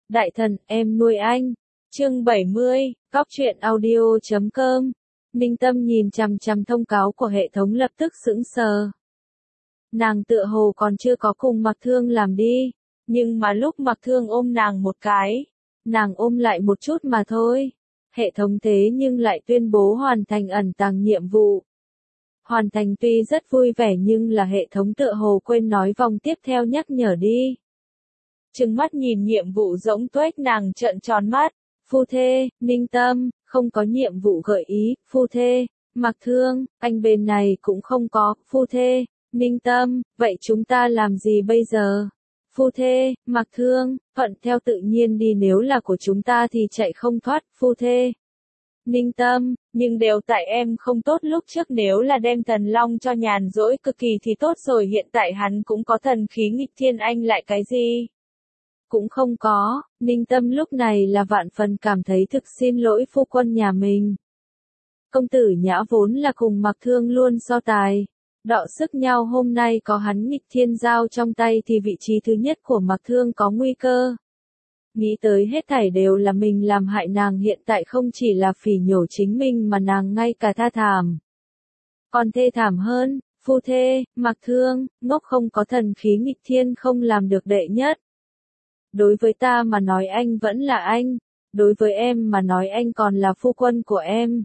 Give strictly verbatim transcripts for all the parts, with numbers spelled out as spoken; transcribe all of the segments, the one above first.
Đại thần, em nuôi anh. Chương bảy mươi, cóc truyện audio chấm com. Ninh Tâm nhìn chằm chằm thông cáo của hệ thống lập tức sững sờ. Nàng tựa hồ còn chưa có cùng Mặc Thương làm đi, nhưng mà lúc Mặc Thương ôm nàng một cái, nàng ôm lại một chút mà thôi. Hệ thống thế nhưng lại tuyên bố hoàn thành ẩn tàng nhiệm vụ. Hoàn thành tuy rất vui vẻ nhưng là hệ thống tựa hồ quên nói vòng tiếp theo nhắc nhở đi. Trừng mắt nhìn nhiệm vụ rỗng tuếch, nàng trợn tròn mắt. Phu thê, Ninh Tâm, không có nhiệm vụ gợi ý. Phu thê, Mặc Thương, anh bên này cũng không có. Phu thê, Ninh Tâm, vậy chúng ta làm gì bây giờ? Phu thê, Mặc Thương, thuận theo tự nhiên đi, nếu là của chúng ta thì chạy không thoát. Phu thê, Ninh Tâm, nhưng đều tại em không tốt lúc trước, nếu là đem Thần Long cho nhàn rỗi cực kỳ thì tốt rồi, hiện tại hắn cũng có thần khí nghịch thiên, anh lại cái gì? Cũng không có. Ninh Tâm lúc này là vạn phần cảm thấy thực xin lỗi phu quân nhà mình. Công tử Nhã vốn là cùng Mặc Thương luôn so tài, đọ sức nhau, hôm nay có hắn nghịch thiên giao trong tay thì vị trí thứ nhất của Mặc Thương có nguy cơ. Nghĩ tới hết thảy đều là mình làm hại nàng, hiện tại không chỉ là phỉ nhổ chính mình mà nàng ngay cả tha thảm. Còn thê thảm hơn, phu thê, Mặc Thương, ngốc không có thần khí nghịch thiên không làm được đệ nhất. Đối với ta mà nói anh vẫn là anh, đối với em mà nói anh còn là phu quân của em.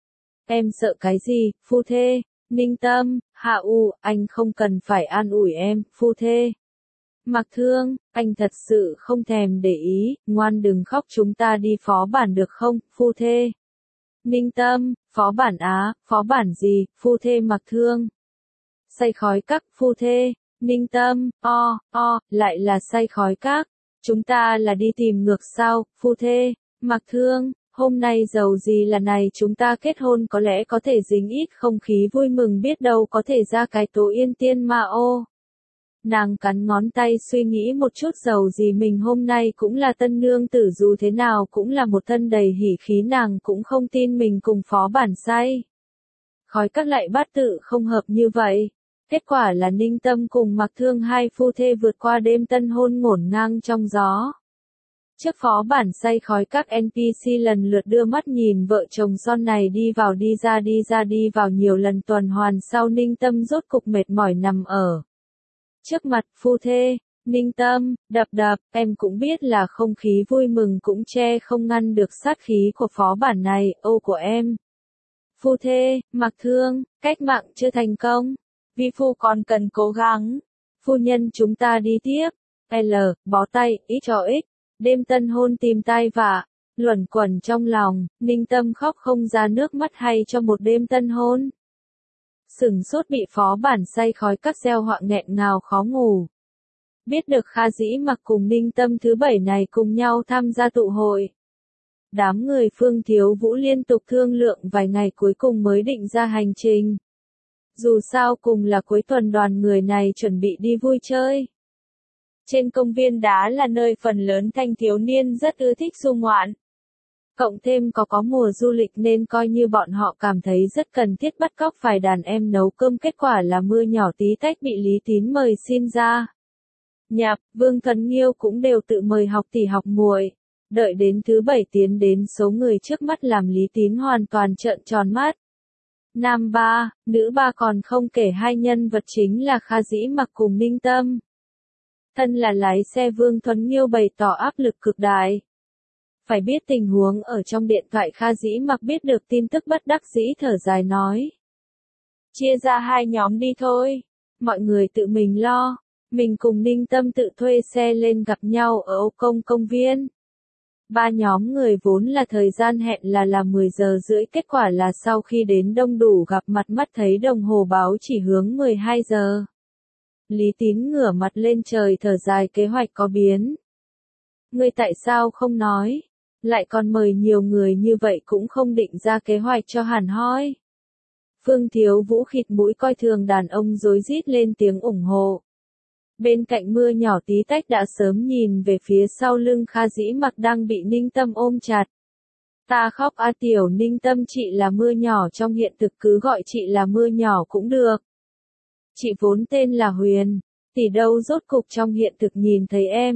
Em sợ cái gì, phu thê? Ninh Tâm, hạ u, anh không cần phải an ủi em, phu thê. Mặc Thương, anh thật sự không thèm để ý, ngoan đừng khóc, chúng ta đi phó bản được không, phu thê? Ninh Tâm, phó bản á, phó bản gì, phu thê? Mặc Thương. Say khói các, phu thê. Ninh Tâm, o, o, lại là say khói các. Chúng ta là đi tìm ngược sao, phu thê? Mặc Thương, hôm nay giàu gì là này chúng ta kết hôn có lẽ có thể dính ít không khí vui mừng, biết đâu có thể ra cái tố yên tiên mà ô. Nàng cắn ngón tay suy nghĩ một chút, giàu gì mình hôm nay cũng là tân nương tử, dù thế nào cũng là một thân đầy hỉ khí, nàng cũng không tin mình cùng phó bản say khói các lại bát tự không hợp như vậy. Kết quả là Ninh Tâm cùng Mặc Thương hai phu thê vượt qua đêm tân hôn ngổn ngang trong gió. Trước phó bản say khói các en pê xê lần lượt đưa mắt nhìn vợ chồng son này đi vào đi ra đi ra đi vào nhiều lần tuần hoàn sau, Ninh Tâm rốt cục mệt mỏi nằm ở trước mặt phu thê. Ninh Tâm, đập đập, em cũng biết là không khí vui mừng cũng che không ngăn được sát khí của phó bản này, ô của em. Phu thê, Mặc Thương, cách mạng chưa thành công. Vi phu còn cần cố gắng. Phu nhân chúng ta đi tiếp. L, bó tay, ít cho ích. Đêm tân hôn tìm tai vạ. Luẩn quẩn trong lòng, Ninh Tâm khóc không ra nước mắt, hay cho một đêm tân hôn. Sửng sốt bị phó bản say khói các gieo họa nghẹn ngào khó ngủ. Biết được Kha Dĩ Mặc cùng Ninh Tâm thứ bảy này cùng nhau tham gia tụ hội. Đám người Phương Thiếu Vũ liên tục thương lượng vài ngày cuối cùng mới định ra hành trình. Dù sao cùng là cuối tuần, đoàn người này chuẩn bị đi vui chơi. Trên công viên đá là nơi phần lớn thanh thiếu niên rất ưa thích du ngoạn. Cộng thêm có có mùa du lịch nên coi như bọn họ cảm thấy rất cần thiết bắt cóc vài đàn em nấu cơm, kết quả là mưa nhỏ tí tách bị Lý Tín mời xin ra. Nhạc, Vương Thuần Nghiêu cũng đều tự mời học tỷ học muội. Đợi đến thứ bảy tiến đến số người trước mắt làm Lý Tín hoàn toàn trợn tròn mắt. Nam ba, nữ ba, còn không kể hai nhân vật chính là Kha Dĩ Mặc cùng Ninh Tâm. Thân là lái xe Vương Thuần Nghiêu bày tỏ áp lực cực đại. Phải biết tình huống ở trong điện thoại, Kha Dĩ Mặc biết được tin tức bất đắc dĩ thở dài nói. Chia ra hai nhóm đi thôi. Mọi người tự mình lo. Mình cùng Ninh Tâm tự thuê xe lên gặp nhau ở Âu Công công viên. Ba nhóm người vốn là thời gian hẹn là là mười giờ rưỡi, kết quả là sau khi đến đông đủ gặp mặt mắt thấy đồng hồ báo chỉ hướng mười hai giờ. Lý Tín ngửa mặt lên trời thở dài, kế hoạch có biến. Ngươi tại sao không nói? Lại còn mời nhiều người như vậy cũng không định ra kế hoạch cho hẳn hoi. Phương Thiếu Vũ khịt mũi coi thường đàn ông rối rít lên tiếng ủng hộ. Bên cạnh mưa nhỏ tí tách đã sớm nhìn về phía sau lưng Kha Dĩ Mặc đang bị Ninh Tâm ôm chặt. Ta khóc a, tiểu Ninh Tâm, chị là mưa nhỏ trong hiện thực, cứ gọi chị là mưa nhỏ cũng được. Chị vốn tên là Huyền, tỷ đâu rốt cục trong hiện thực nhìn thấy em.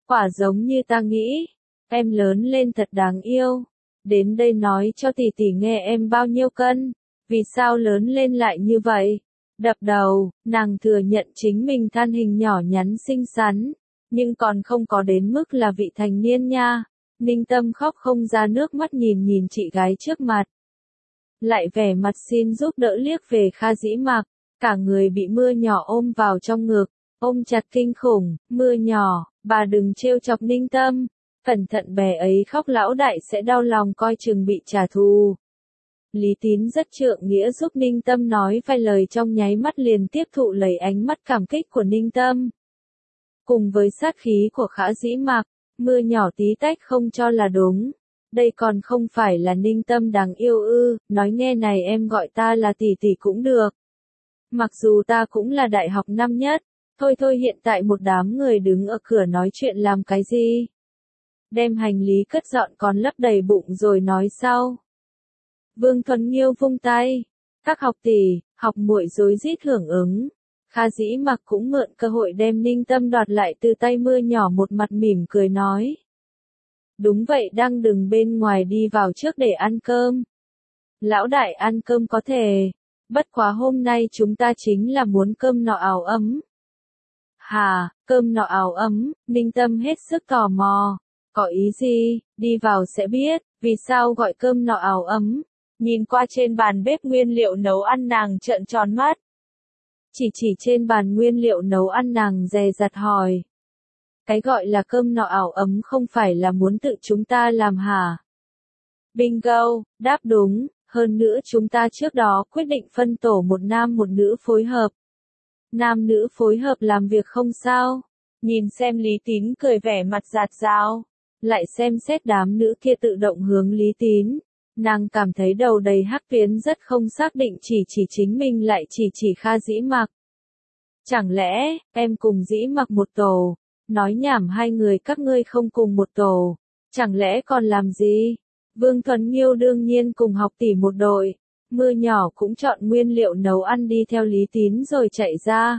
Quả giống như ta nghĩ, em lớn lên thật đáng yêu. Đến đây nói cho tỷ tỷ nghe em bao nhiêu cân, vì sao lớn lên lại như vậy. Đập đầu, nàng thừa nhận chính mình thân hình nhỏ nhắn xinh xắn, nhưng còn không có đến mức là vị thành niên nha. Ninh Tâm khóc không ra nước mắt nhìn nhìn chị gái trước mặt. Lại vẻ mặt xin giúp đỡ liếc về Kha Dĩ Mạc, cả người bị mưa nhỏ ôm vào trong ngực, ôm chặt kinh khủng. Mưa nhỏ, bà đừng trêu chọc Ninh Tâm, cẩn thận bé ấy khóc lão đại sẽ đau lòng coi chừng bị trả thù. Lý Tín rất trượng nghĩa giúp Ninh Tâm nói vài lời, trong nháy mắt liền tiếp thụ lấy ánh mắt cảm kích của Ninh Tâm. Cùng với sát khí của Kha Dĩ Mạc, mưa nhỏ tí tách không cho là đúng. Đây còn không phải là Ninh Tâm đáng yêu ư, nói nghe này em gọi ta là tỷ tỷ cũng được. Mặc dù ta cũng là đại học năm nhất, thôi thôi hiện tại một đám người đứng ở cửa nói chuyện làm cái gì. Đem hành lý cất dọn còn lấp đầy bụng rồi nói sau. Vương Thuần Nghiêu vung tay, các học tỷ, học muội rối rít hưởng ứng. Kha Dĩ Mạc cũng mượn cơ hội đem Ninh Tâm đoạt lại từ tay mưa nhỏ, một mặt mỉm cười nói. Đúng vậy, đang đừng bên ngoài đi vào trước để ăn cơm. Lão đại ăn cơm có thể, bất quá hôm nay chúng ta chính là muốn cơm nọ áo ấm. Hà, cơm nọ áo ấm, Ninh Tâm hết sức tò mò. Có ý gì, đi vào sẽ biết, vì sao gọi cơm nọ áo ấm. Nhìn qua trên bàn bếp nguyên liệu nấu ăn nàng trợn tròn mắt. Chỉ chỉ trên bàn nguyên liệu nấu ăn nàng dè dặt hỏi. Cái gọi là cơm nọ áo ấm không phải là muốn tự chúng ta làm hả? Bingo, đáp đúng, hơn nữa chúng ta trước đó quyết định phân tổ một nam một nữ phối hợp. Nam nữ phối hợp làm việc không sao. Nhìn xem Lý Tín cười vẻ mặt giạt dao, lại xem xét đám nữ kia tự động hướng Lý Tín. Nàng cảm thấy đầu đầy hắc tuyến rất không xác định, chỉ chỉ chính mình lại chỉ chỉ Kha Dĩ Mạc. Chẳng lẽ, em cùng Dĩ Mạc một tổ? Nói nhảm, hai người các ngươi không cùng một tổ. Chẳng lẽ còn làm gì? Vương Thuần Nghiêu đương nhiên cùng học tỷ một đội. Mưa nhỏ cũng chọn nguyên liệu nấu ăn đi theo Lý Tín rồi chạy ra.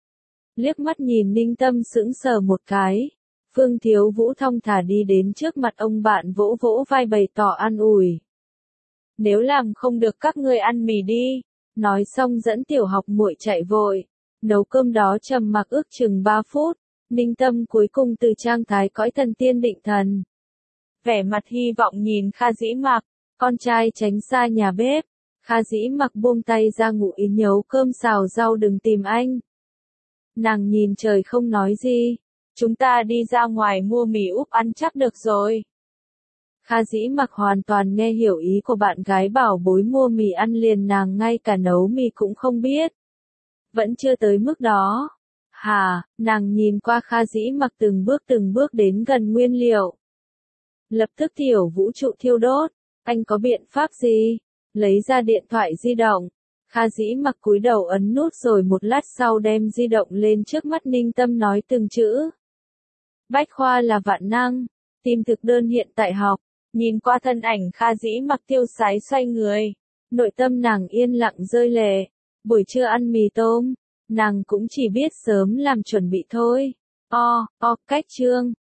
Liếc mắt nhìn Ninh Tâm sững sờ một cái. Phương Thiếu Vũ thong thả đi đến trước mặt ông bạn vỗ vỗ vai bày tỏ an ủi. Nếu làm không được các ngươi ăn mì đi. Nói xong dẫn tiểu học muội chạy vội. Nấu cơm đó trầm mặc ước chừng ba phút. Ninh Tâm cuối cùng từ trạng thái cõi thần tiên định thần. Vẻ mặt hy vọng nhìn Kha Dĩ Mạc, con trai tránh xa nhà bếp. Kha Dĩ Mạc buông tay ra ngụ ý nhấu cơm xào rau đừng tìm anh. Nàng nhìn trời không nói gì. Chúng ta đi ra ngoài mua mì úp ăn chắc được rồi. Kha Dĩ Mạc hoàn toàn nghe hiểu ý của bạn gái, bảo bối mua mì ăn liền, nàng ngay cả nấu mì cũng không biết. Vẫn chưa tới mức đó. Hà, nàng nhìn qua Kha Dĩ Mạc từng bước từng bước đến gần nguyên liệu. Lập tức tiểu vũ trụ thiêu đốt. Anh có biện pháp gì? Lấy ra điện thoại di động. Kha Dĩ Mạc cúi đầu ấn nút rồi một lát sau đem di động lên trước mắt Ninh Tâm nói từng chữ. Bách khoa là vạn năng. Tìm thực đơn hiện tại học. Nhìn qua thân ảnh Kha Dĩ Mạc tiêu sái xoay người. Nội tâm nàng yên lặng rơi lệ. Buổi trưa ăn mì tôm. Nàng cũng chỉ biết sớm làm chuẩn bị thôi. O, o, cách chương.